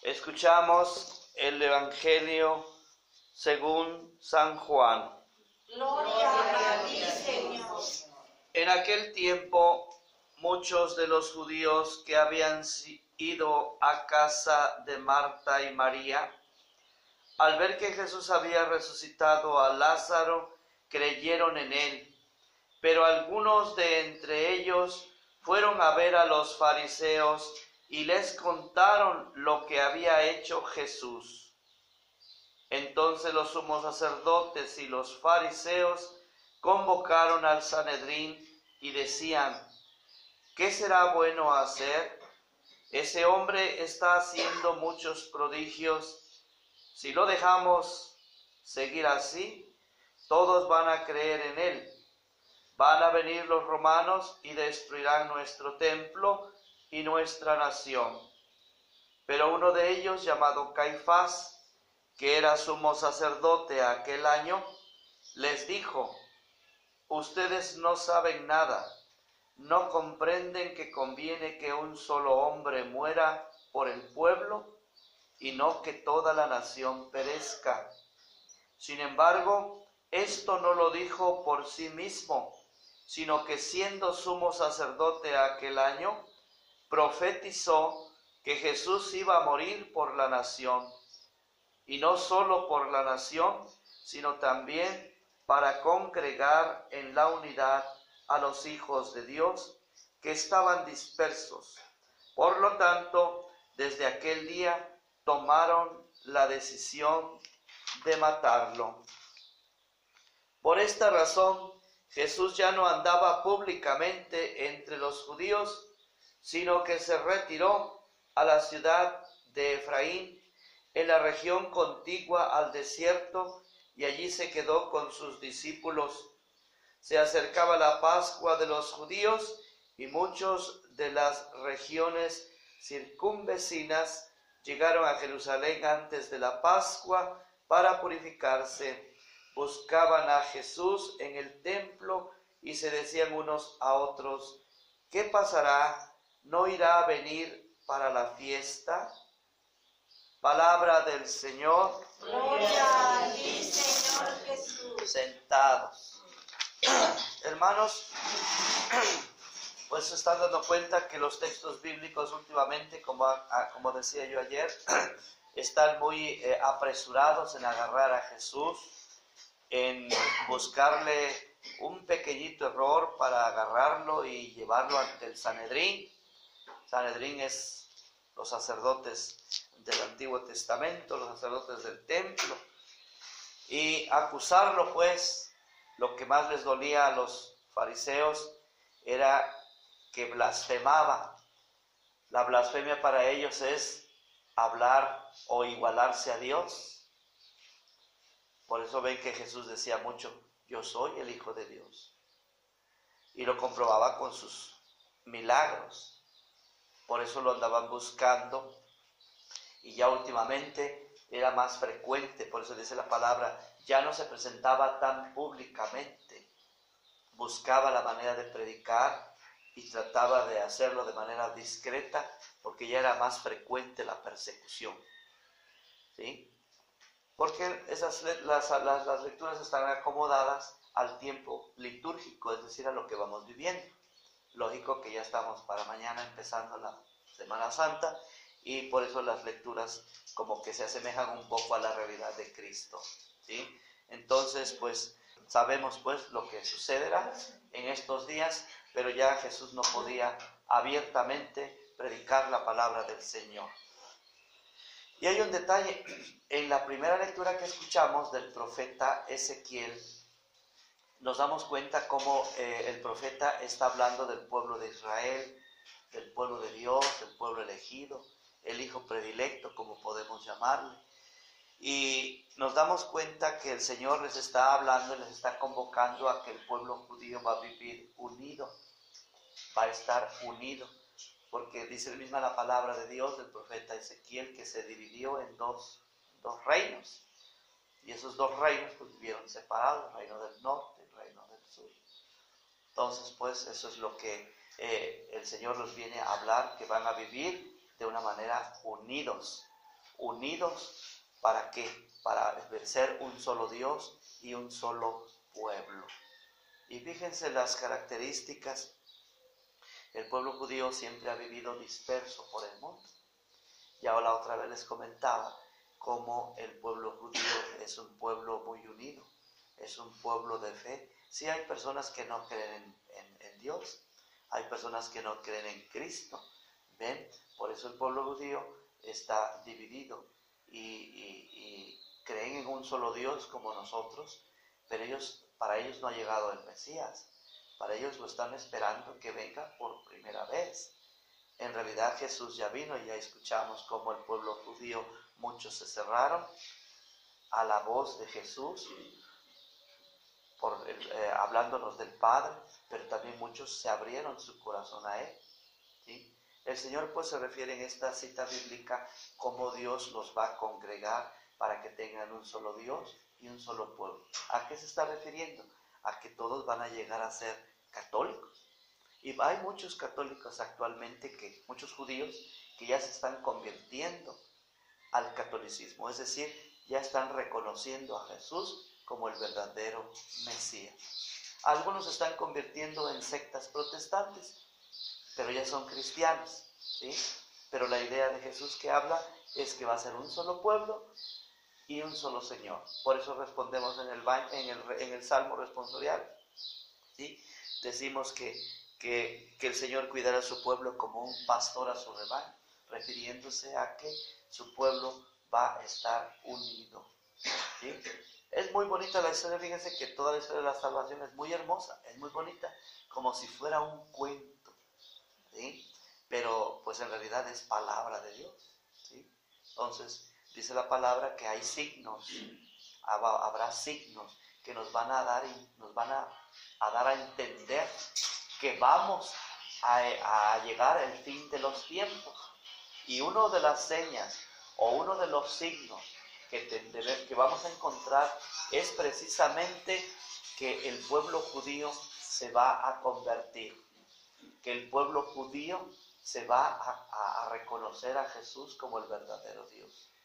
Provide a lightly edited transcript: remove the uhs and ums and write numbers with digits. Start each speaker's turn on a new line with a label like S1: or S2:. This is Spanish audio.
S1: Escuchamos el Evangelio según San Juan.
S2: Gloria a ti, Señor.
S1: En aquel tiempo, muchos de los judíos que habían ido a casa de Marta y María, al ver que Jesús había resucitado a Lázaro, creyeron en él. Pero algunos de entre ellos fueron a ver a los fariseos y les contaron lo que había hecho Jesús. Entonces los sumos sacerdotes y los fariseos convocaron al Sanedrín y decían: ¿qué será bueno hacer? Ese hombre está haciendo muchos prodigios. Si lo dejamos seguir así, todos van a creer en él. Van a venir los romanos y destruirán nuestro templo y nuestra nación. Pero uno de ellos, llamado Caifás, que era sumo sacerdote aquel año, les dijo: ustedes no saben nada, no comprenden que conviene que un solo hombre muera por el pueblo y no que toda la nación perezca. Sin embargo, esto no lo dijo por sí mismo, sino que siendo sumo sacerdote aquel año, profetizó que Jesús iba a morir por la nación, y no solo por la nación, sino también para congregar en la unidad a los hijos de Dios que estaban dispersos. Por lo tanto, desde aquel día tomaron la decisión de matarlo. Por esta razón, Jesús ya no andaba públicamente entre los judíos, sino que se retiró a la ciudad de Efraín, en la región contigua al desierto, y allí se quedó con sus discípulos. Se acercaba la Pascua de los judíos, y muchos de las regiones circunvecinas llegaron a Jerusalén antes de la Pascua para purificarse. Buscaban a Jesús en el templo y se decían unos a otros: ¿qué pasará? ¿No irá a venir para la fiesta? Palabra del Señor.
S2: Gloria a ti, Señor Jesús.
S1: Sentados. Hermanos, pues se están dando cuenta que los textos bíblicos últimamente, como decía yo ayer, están muy apresurados en agarrar a Jesús, en buscarle un pequeñito error para agarrarlo y llevarlo ante el Sanedrín. Sanedrín es los sacerdotes del Antiguo Testamento, los sacerdotes del templo, y acusarlo, pues. Lo que más les dolía a los fariseos era que blasfemaba. La blasfemia para ellos es hablar o igualarse a Dios. Por eso ven que Jesús decía mucho: yo soy el Hijo de Dios. Y lo comprobaba con sus milagros. Por eso lo andaban buscando. Y ya últimamente era más frecuente, por eso dice la palabra, ya no se presentaba tan públicamente. Buscaba la manera de predicar y trataba de hacerlo de manera discreta, porque ya era más frecuente la persecución. ¿Sí? Porque las lecturas están acomodadas al tiempo litúrgico, es decir, a lo que vamos viviendo. Lógico que ya estamos para mañana empezando la Semana Santa, y por eso las lecturas como que se asemejan un poco a la realidad de Cristo, ¿sí? Entonces, pues, sabemos pues lo que sucederá en estos días, pero ya Jesús no podía abiertamente predicar la palabra del Señor. Y hay un detalle: en la primera lectura que escuchamos del profeta Ezequiel, nos damos cuenta cómo el profeta está hablando del pueblo de Israel, del pueblo de Dios, del pueblo elegido, el hijo predilecto, como podemos llamarle. Y nos damos cuenta que el Señor les está hablando y les está convocando a que el pueblo judío va a vivir unido, va a estar unido, porque dice misma la palabra de Dios del profeta Ezequiel que se dividió en dos reinos, y esos dos reinos pues vivieron separados, el reino del norte y el reino del sur. Entonces, pues, eso es lo que el Señor nos viene a hablar, que van a vivir de una manera unidos. unidos. ¿Para qué? Para ser un solo Dios y un solo pueblo. Y fíjense las características. El pueblo judío siempre ha vivido disperso por el mundo. Ya la otra vez les comentaba cómo el pueblo judío es un pueblo muy unido, es un pueblo de fe. Sí hay personas que no creen en Dios, hay personas que no creen en Cristo, ¿ven? Por eso el pueblo judío está dividido y creen en un solo Dios como nosotros, pero para ellos no ha llegado el Mesías, para ellos lo están esperando que venga por primera vez. En realidad Jesús ya vino y ya escuchamos cómo el pueblo judío, muchos se cerraron a la voz de Jesús, hablándonos del Padre, pero también muchos se abrieron su corazón a Él, ¿sí? El Señor pues se refiere en esta cita bíblica cómo Dios los va a congregar para que tengan un solo Dios y un solo pueblo. ¿A qué se está refiriendo? A que todos van a llegar a ser católicos. Y hay muchos católicos actualmente, muchos judíos, que ya se están convirtiendo al catolicismo, es decir, ya están reconociendo a Jesús como el verdadero Mesías. Algunos se están convirtiendo en sectas protestantes, pero ya son cristianos, ¿sí? Pero la idea de Jesús que habla es que va a ser un solo pueblo y un solo Señor. Por eso respondemos en el Salmo responsorial, ¿sí? Decimos que el Señor cuidará a su pueblo como un pastor a su rebaño, refiriéndose a que su pueblo va a estar unido, ¿sí? Es muy bonita la historia, fíjense que toda la historia de la salvación es muy hermosa, es muy bonita, como si fuera un cuento, ¿sí? Pero pues en realidad es palabra de Dios, ¿sí? Entonces dice la palabra que hay signos, habrá signos que nos van a dar a entender que vamos a llegar al fin de los tiempos. Y una de las señas o uno de los signos que vamos a encontrar es precisamente que el pueblo judío se va a convertir, que el pueblo judío se va a reconocer a Jesús como el verdadero Dios.